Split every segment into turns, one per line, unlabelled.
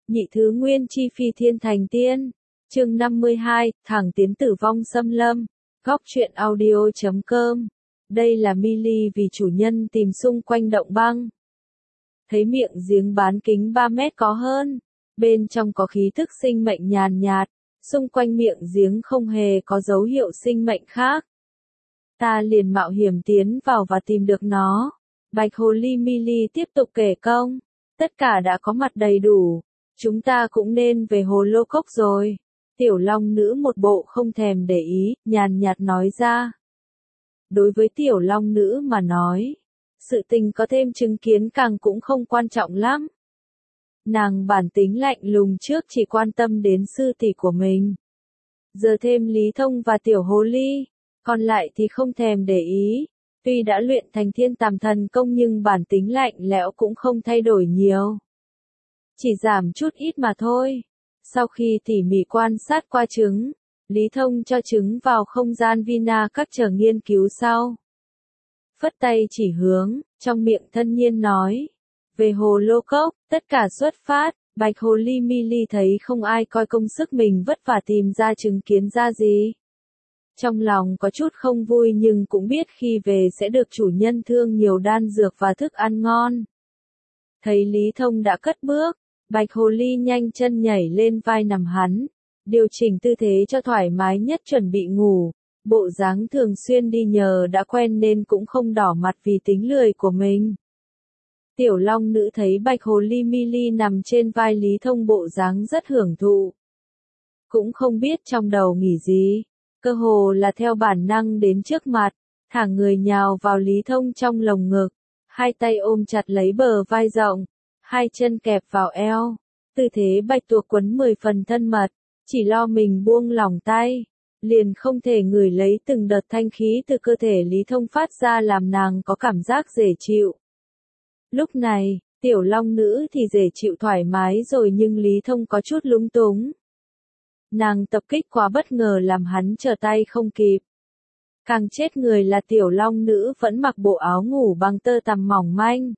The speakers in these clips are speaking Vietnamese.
Nhị thứ nguyên chi phi thiên thành tiên. Chương 52, thẳng tiến tử vong xâm lâm. Góc truyện audio.com. Đây là Millie vì chủ nhân tìm xung quanh động băng. Thấy miệng giếng bán kính 3 mét có hơn. Bên trong có khí thức sinh mệnh nhàn nhạt. Xung quanh miệng giếng không hề có dấu hiệu sinh mệnh khác. Ta liền mạo hiểm tiến vào và tìm được nó. Bạch hồ ly Millie tiếp tục kể công. Tất cả đã có mặt đầy đủ. Chúng ta cũng nên về hồ lô cốc rồi. Tiểu long nữ một bộ không thèm để ý, nhàn nhạt nói ra. Đối với tiểu long nữ mà nói, sự tình có thêm chứng kiến càng cũng không quan trọng lắm. Nàng bản tính lạnh lùng trước chỉ quan tâm đến sư tỷ của mình. Giờ thêm Lý Thông và tiểu hồ ly, còn lại thì không thèm để ý. Tuy đã luyện thành thiên tàm thần công nhưng bản tính lạnh lẽo cũng không thay đổi nhiều. Chỉ giảm chút ít mà thôi. Sau khi tỉ mỉ quan sát qua trứng, Lý Thông cho trứng vào không gian Vina các chờ nghiên cứu sau. Phất tay chỉ hướng, trong miệng thân nhiên nói. Về hồ lô cốc, tất cả xuất phát, bạch hồ ly Millie thấy không ai coi công sức mình vất vả tìm ra chứng kiến ra gì. Trong lòng có chút không vui nhưng cũng biết khi về sẽ được chủ nhân thương nhiều đan dược và thức ăn ngon. Thấy Lý Thông đã cất bước, bạch hồ ly nhanh chân nhảy lên vai nằm hắn, điều chỉnh tư thế cho thoải mái nhất chuẩn bị ngủ. Bộ dáng thường xuyên đi nhờ đã quen nên cũng không đỏ mặt vì tính lười của mình. Tiểu long nữ thấy bạch hồ ly Millie nằm trên vai Lý Thông bộ dáng rất hưởng thụ. Cũng không biết trong đầu nghĩ gì, cơ hồ là theo bản năng đến trước mặt, thả người nhào vào Lý Thông trong lồng ngực, hai tay ôm chặt lấy bờ vai rộng, hai chân kẹp vào eo, tư thế bạch tuộc quấn 10 phần thân mật, chỉ lo mình buông lỏng tay, liền không thể ngửi lấy từng đợt thanh khí từ cơ thể Lý Thông phát ra làm nàng có cảm giác dễ chịu. Lúc này, tiểu long nữ thì dễ chịu thoải mái rồi nhưng Lý Thông có chút lúng túng. Nàng tập kích quá bất ngờ làm hắn trở tay không kịp. Càng chết người là tiểu long nữ vẫn mặc bộ áo ngủ bằng tơ tằm mỏng manh.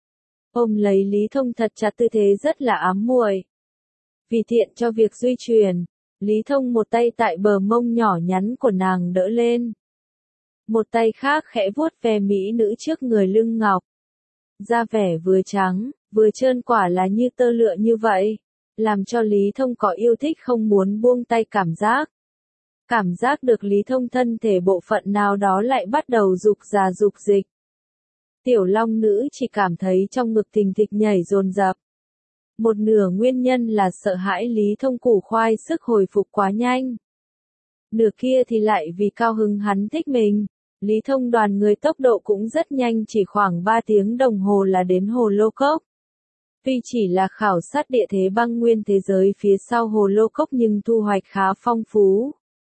Ôm lấy Lý Thông thật chặt tư thế rất là ám muội. Vì tiện cho việc di chuyển, Lý Thông một tay tại bờ mông nhỏ nhắn của nàng đỡ lên. Một tay khác khẽ vuốt ve mỹ nữ trước người lưng ngọc. Da vẻ vừa trắng, vừa trơn quả là như tơ lụa như vậy, làm cho Lý Thông có yêu thích không muốn buông tay cảm giác. Cảm giác được Lý Thông thân thể bộ phận nào đó lại bắt đầu rục rà rục dịch. Tiểu long nữ chỉ cảm thấy trong ngực thình thịch nhảy dồn dập. Một nửa nguyên nhân là sợ hãi Lý Thông củ khoai sức hồi phục quá nhanh. Nửa kia thì lại vì cao hứng hắn thích mình. Lý Thông đoàn người tốc độ cũng rất nhanh, chỉ khoảng 3 tiếng đồng hồ là đến hồ lô cốc. Tuy chỉ là khảo sát địa thế băng nguyên thế giới phía sau hồ lô cốc nhưng thu hoạch khá phong phú.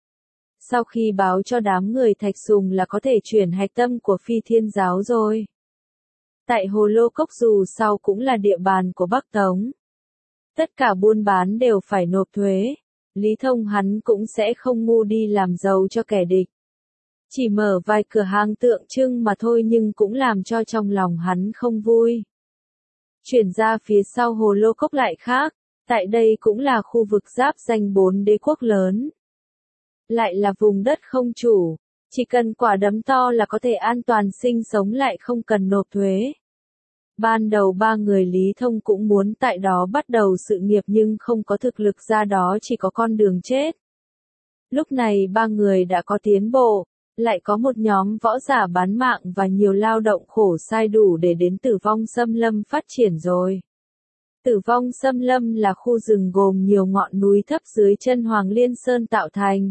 Sau khi báo cho đám người Thạch Sùng là có thể chuyển hạch tâm của Phi Thiên Giáo rồi. Tại hồ lô cốc dù sao cũng là địa bàn của Bắc Tống. Tất cả buôn bán đều phải nộp thuế. Lý Thông hắn cũng sẽ không ngu đi làm giàu cho kẻ địch. Chỉ mở vài cửa hàng tượng trưng mà thôi nhưng cũng làm cho trong lòng hắn không vui. Chuyển ra phía sau hồ lô cốc lại khác, tại đây cũng là khu vực giáp ranh 4 đế quốc lớn. Lại là vùng đất không chủ, chỉ cần quả đấm to là có thể an toàn sinh sống lại không cần nộp thuế. Ban đầu 3 người Lý Thông cũng muốn tại đó bắt đầu sự nghiệp nhưng không có thực lực ra đó chỉ có con đường chết. Lúc này 3 người đã có tiến bộ, lại có một nhóm võ giả bán mạng và nhiều lao động khổ sai đủ để đến tử vong xâm lâm phát triển rồi. Tử vong xâm lâm là khu rừng gồm nhiều ngọn núi thấp dưới chân Hoàng Liên Sơn tạo thành.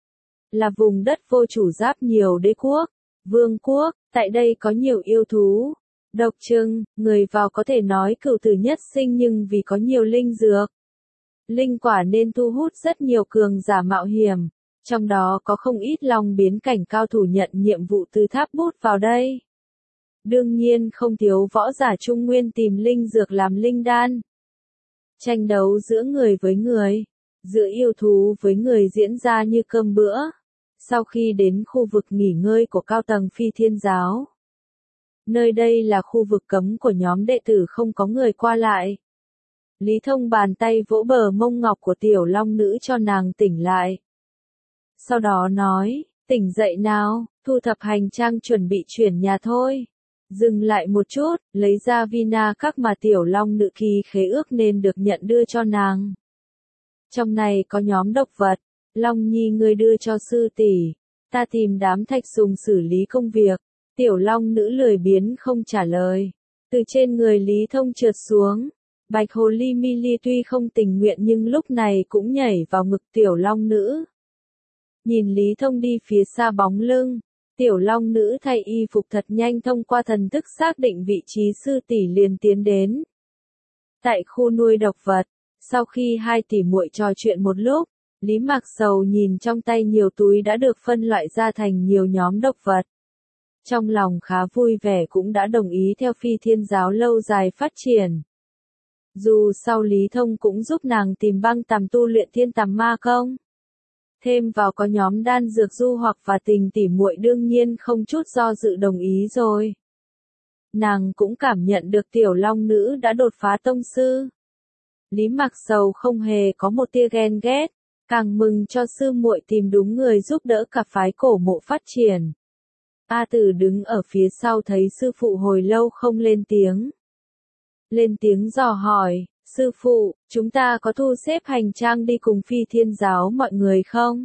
Là vùng đất vô chủ giáp nhiều đế quốc, vương quốc, tại đây có nhiều yêu thú. Độc trưng, người vào có thể nói cửu tử nhất sinh nhưng vì có nhiều linh dược. Linh quả nên thu hút rất nhiều cường giả mạo hiểm. Trong đó có không ít long biến cảnh cao thủ nhận nhiệm vụ từ tháp bút vào đây. Đương nhiên không thiếu võ giả trung nguyên tìm linh dược làm linh đan. Tranh đấu giữa người với người, giữa yêu thú với người diễn ra như cơm bữa. Sau khi đến khu vực nghỉ ngơi của cao tầng Phi Thiên Giáo. Nơi đây là khu vực cấm của nhóm đệ tử không có người qua lại. Lý Thông bàn tay vỗ bờ mông ngọc của tiểu long nữ cho nàng tỉnh lại. Sau đó nói, tỉnh dậy nào, thu thập hành trang chuẩn bị chuyển nhà thôi. Dừng lại một chút, lấy ra vina các mà tiểu long nữ kỳ khế ước nên được nhận đưa cho nàng. Trong này có nhóm độc vật, Long Nhi ngươi đưa cho sư tỷ, ta tìm đám thạch sùng xử lý công việc. Tiểu long nữ lười biếng không trả lời. Từ trên người Lý Thông trượt xuống. Bạch hồ ly Millie tuy không tình nguyện nhưng lúc này cũng nhảy vào ngực tiểu long nữ. Nhìn Lý Thông đi phía xa bóng lưng, tiểu long nữ thay y phục thật nhanh thông qua thần thức xác định vị trí sư tỷ liền tiến đến. Tại khu nuôi độc vật, sau khi hai tỷ muội trò chuyện một lúc, Lý Mạc Sầu nhìn trong tay nhiều túi đã được phân loại ra thành nhiều nhóm độc vật. Trong lòng khá vui vẻ cũng đã đồng ý theo Phi Thiên Giáo lâu dài phát triển. Dù sau Lý Thông cũng giúp nàng tìm băng tầm tu luyện thiên tầm ma công. Thêm vào có nhóm đan dược du hoặc và tình tỉ muội đương nhiên không chút do dự đồng ý rồi. Nàng cũng cảm nhận được tiểu long nữ đã đột phá tông sư. Lý Mạc Sầu không hề có một tia ghen ghét, càng mừng cho sư muội tìm đúng người giúp đỡ cả phái cổ mộ phát triển. A Tử đứng ở phía sau thấy sư phụ hồi lâu không lên tiếng. Lên tiếng dò hỏi, sư phụ, chúng ta có thu xếp hành trang đi cùng Phi Thiên Giáo mọi người không?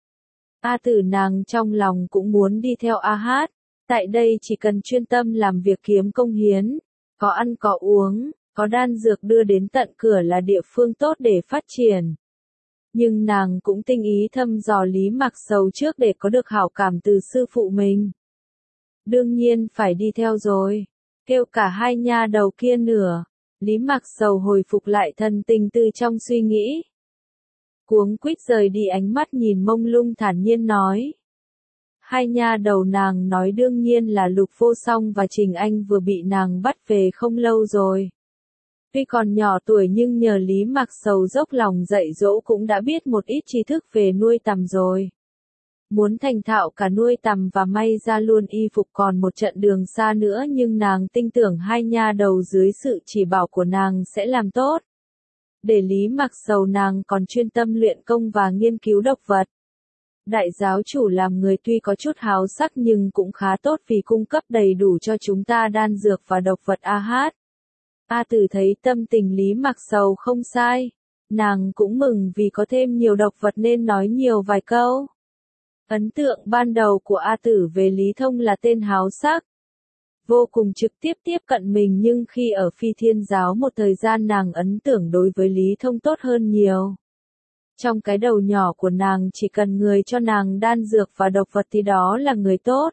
A Tử nàng trong lòng cũng muốn đi theo A Hát, tại đây chỉ cần chuyên tâm làm việc kiếm công hiến, có ăn có uống, có đan dược đưa đến tận cửa là địa phương tốt để phát triển. Nhưng nàng cũng tinh ý thăm dò Lý Mạc Sầu trước để có được hảo cảm từ sư phụ mình. Đương nhiên phải đi theo rồi. Kêu cả hai nha đầu kia nữa. Lý Mạc Sầu hồi phục lại thần tình từ trong suy nghĩ. Cuống quýt rời đi ánh mắt nhìn mông lung thản nhiên nói. Hai nha đầu nàng nói đương nhiên là Lục Vô Song và Trình Anh vừa bị nàng bắt về không lâu rồi. Tuy còn nhỏ tuổi nhưng nhờ Lý Mạc Sầu dốc lòng dạy dỗ cũng đã biết một ít tri thức về nuôi tằm rồi. Muốn thành thạo cả nuôi tằm và may ra luôn y phục còn một trận đường xa nữa nhưng nàng tin tưởng hai nha đầu dưới sự chỉ bảo của nàng sẽ làm tốt. Để Lý Mạc Sầu nàng còn chuyên tâm luyện công và nghiên cứu độc vật. Đại giáo chủ làm người tuy có chút háo sắc nhưng cũng khá tốt vì cung cấp đầy đủ cho chúng ta đan dược và độc vật A Hát. A Tử thấy tâm tình Lý Mạc Sầu không sai. Nàng cũng mừng vì có thêm nhiều độc vật nên nói nhiều vài câu. Ấn tượng ban đầu của A Tử về Lý Thông là tên háo sắc. Vô cùng trực tiếp tiếp cận mình nhưng khi ở Phi Thiên Giáo một thời gian nàng ấn tượng đối với Lý Thông tốt hơn nhiều. Trong cái đầu nhỏ của nàng chỉ cần người cho nàng đan dược và độc vật thì đó là người tốt.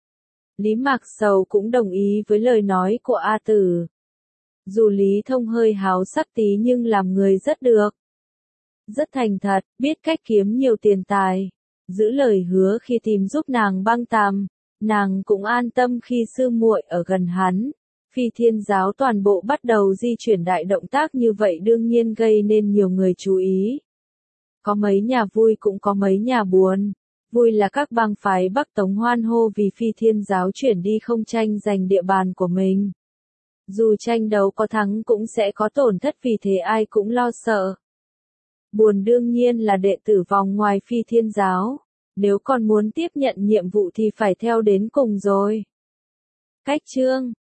Lý Mạc Sầu cũng đồng ý với lời nói của A Tử. Dù Lý Thông hơi háo sắc tí nhưng làm người rất được. Rất thành thật, biết cách kiếm nhiều tiền tài. Giữ lời hứa khi tìm giúp nàng băng tằm, nàng cũng an tâm khi sư muội ở gần hắn. Phi Thiên Giáo toàn bộ bắt đầu di chuyển đại động tác như vậy đương nhiên gây nên nhiều người chú ý. Có mấy nhà vui cũng có mấy nhà buồn. Vui là các bang phái Bắc Tống hoan hô vì Phi Thiên Giáo chuyển đi không tranh giành địa bàn của mình. Dù tranh đấu có thắng cũng sẽ có tổn thất vì thế ai cũng lo sợ. Buồn đương nhiên là đệ tử vòng ngoài Phi Thiên Giáo. Nếu còn muốn tiếp nhận nhiệm vụ thì phải theo đến cùng rồi. Cách chương